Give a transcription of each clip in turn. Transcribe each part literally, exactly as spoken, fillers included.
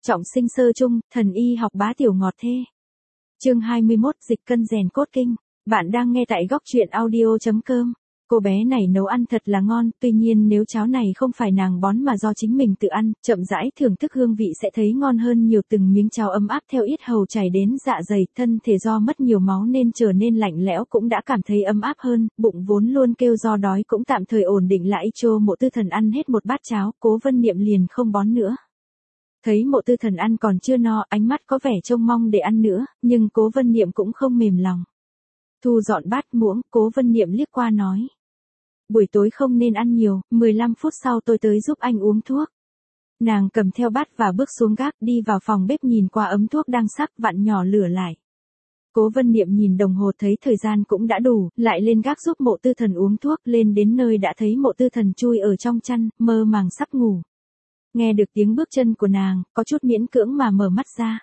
Trọng sinh sơ chung, thần y học bá tiểu ngọt thê. Chương hai mươi mốt, dịch cân rèn cốt kinh. Bạn đang nghe tại góc truyện audio chấm com. Cô bé này nấu ăn thật là ngon, tuy nhiên nếu cháo này không phải nàng bón mà do chính mình tự ăn, chậm rãi thưởng thức hương vị sẽ thấy ngon hơn nhiều. Từng miếng cháo ấm áp theo yết hầu chảy đến dạ dày, thân thể do mất nhiều máu nên trở nên lạnh lẽo cũng đã cảm thấy ấm áp hơn, bụng vốn luôn kêu do đói cũng tạm thời ổn định lại. Chô Mộ Tư Thần ăn hết một bát cháo, Cố Vân Niệm liền không bón nữa. Thấy Mộ Tư Thần ăn còn chưa no, ánh mắt có vẻ trông mong để ăn nữa, nhưng Cố Vân Niệm cũng không mềm lòng. Thu dọn bát muỗng, Cố Vân Niệm liếc qua nói. Buổi tối không nên ăn nhiều, mười lăm phút sau tôi tới giúp anh uống thuốc. Nàng cầm theo bát và bước xuống gác, đi vào phòng bếp nhìn qua ấm thuốc đang sắc vặn nhỏ lửa lại. Cố Vân Niệm nhìn đồng hồ thấy thời gian cũng đã đủ, lại lên gác giúp Mộ Tư Thần uống thuốc. Lên đến nơi đã thấy Mộ Tư Thần chui ở trong chăn, mơ màng sắp ngủ. Nghe được tiếng bước chân của nàng, có chút miễn cưỡng mà mở mắt ra.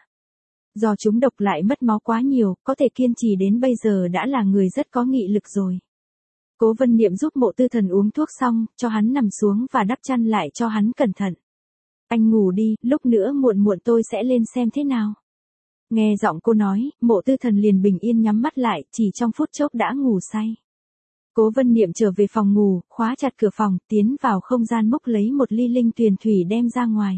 Do chúng độc lại mất máu quá nhiều, có thể kiên trì đến bây giờ đã là người rất có nghị lực rồi. Cố Vân Niệm giúp Mộ Tư Thần uống thuốc xong, cho hắn nằm xuống và đắp chăn lại cho hắn cẩn thận. Anh ngủ đi, lúc nữa muộn muộn tôi sẽ lên xem thế nào. Nghe giọng cô nói, Mộ Tư Thần liền bình yên nhắm mắt lại, chỉ trong phút chốc đã ngủ say. Cố Vân Niệm trở về phòng ngủ, khóa chặt cửa phòng, tiến vào không gian múc lấy một ly linh tuyền thủy đem ra ngoài.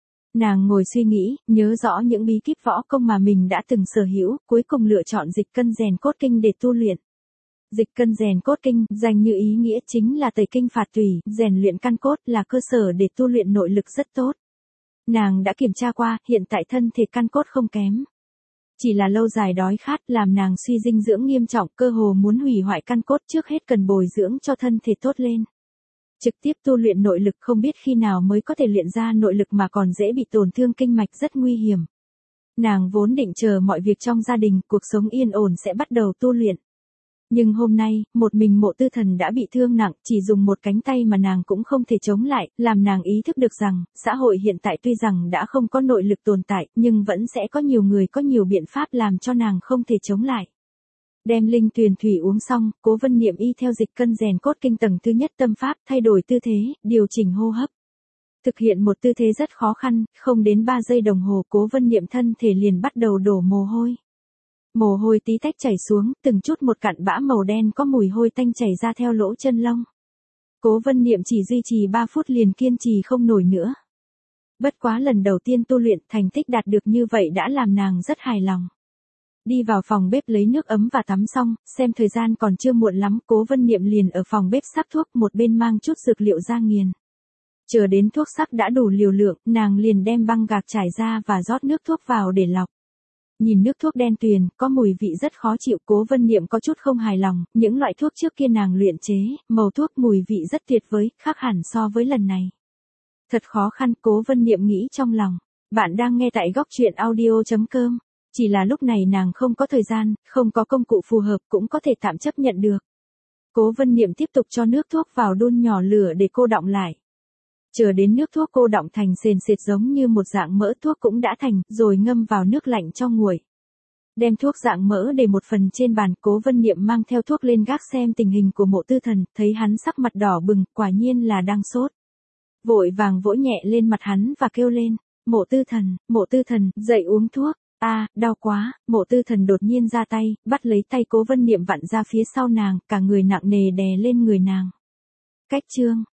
Nàng ngồi suy nghĩ, nhớ rõ những bí kíp võ công mà mình đã từng sở hữu, cuối cùng lựa chọn dịch cân rèn cốt kinh để tu luyện. Dịch cân rèn cốt kinh, danh như ý nghĩa chính là tẩy kinh phạt tủy, rèn luyện căn cốt, là cơ sở để tu luyện nội lực rất tốt. Nàng đã kiểm tra qua, hiện tại thân thể căn cốt không kém. Chỉ là lâu dài đói khát làm nàng suy dinh dưỡng nghiêm trọng, cơ hồ muốn hủy hoại căn cốt, trước hết cần bồi dưỡng cho thân thể tốt lên. Trực tiếp tu luyện nội lực không biết khi nào mới có thể luyện ra nội lực mà còn dễ bị tổn thương kinh mạch, rất nguy hiểm. Nàng vốn định chờ mọi việc trong gia đình, cuộc sống yên ổn sẽ bắt đầu tu luyện. Nhưng hôm nay, một mình Mộ Tư Thần đã bị thương nặng, chỉ dùng một cánh tay mà nàng cũng không thể chống lại, làm nàng ý thức được rằng, xã hội hiện tại tuy rằng đã không có nội lực tồn tại, nhưng vẫn sẽ có nhiều người có nhiều biện pháp làm cho nàng không thể chống lại. Đem linh tuyền thủy uống xong, Cố Vân Niệm y theo dịch cân rèn cốt kinh tầng thứ nhất tâm pháp, thay đổi tư thế, điều chỉnh hô hấp. Thực hiện một tư thế rất khó khăn, không đến ba giây đồng hồ Cố Vân Niệm thân thể liền bắt đầu đổ mồ hôi. Mồ hôi tí tách chảy xuống, từng chút một cặn bã màu đen có mùi hôi tanh chảy ra theo lỗ chân lông. Cố Vân Niệm chỉ duy trì ba phút liền kiên trì không nổi nữa. Bất quá lần đầu tiên tu luyện, thành tích đạt được như vậy đã làm nàng rất hài lòng. Đi vào phòng bếp lấy nước ấm và tắm xong, xem thời gian còn chưa muộn lắm, Cố Vân Niệm liền ở phòng bếp sắc thuốc, một bên mang chút dược liệu ra nghiền. Chờ đến thuốc sắc đã đủ liều lượng, nàng liền đem băng gạc trải ra và rót nước thuốc vào để lọc. Nhìn nước thuốc đen tuyền, có mùi vị rất khó chịu, Cố Vân Niệm có chút không hài lòng, những loại thuốc trước kia nàng luyện chế, màu thuốc mùi vị rất tuyệt vời, khác hẳn so với lần này. Thật khó khăn, Cố Vân Niệm nghĩ trong lòng. Bạn đang nghe tại góc truyện audio chấm com. Chỉ là lúc này nàng không có thời gian, không có công cụ phù hợp cũng có thể tạm chấp nhận được. Cố Vân Niệm tiếp tục cho nước thuốc vào đun nhỏ lửa để cô đọng lại. Chờ đến nước thuốc cô đọng thành sền sệt giống như một dạng mỡ, thuốc cũng đã thành, rồi ngâm vào nước lạnh cho nguội. Đem thuốc dạng mỡ để một phần trên bàn, Cố Vân Niệm mang theo thuốc lên gác xem tình hình của Mộ Tư Thần, thấy hắn sắc mặt đỏ bừng, quả nhiên là đang sốt. Vội vàng vỗ nhẹ lên mặt hắn và kêu lên, Mộ Tư Thần, Mộ Tư Thần, dậy uống thuốc. A, à, đau quá. Mộ Tư Thần đột nhiên ra tay, bắt lấy tay Cố Vân Niệm vặn ra phía sau nàng, cả người nặng nề đè lên người nàng. Cách chương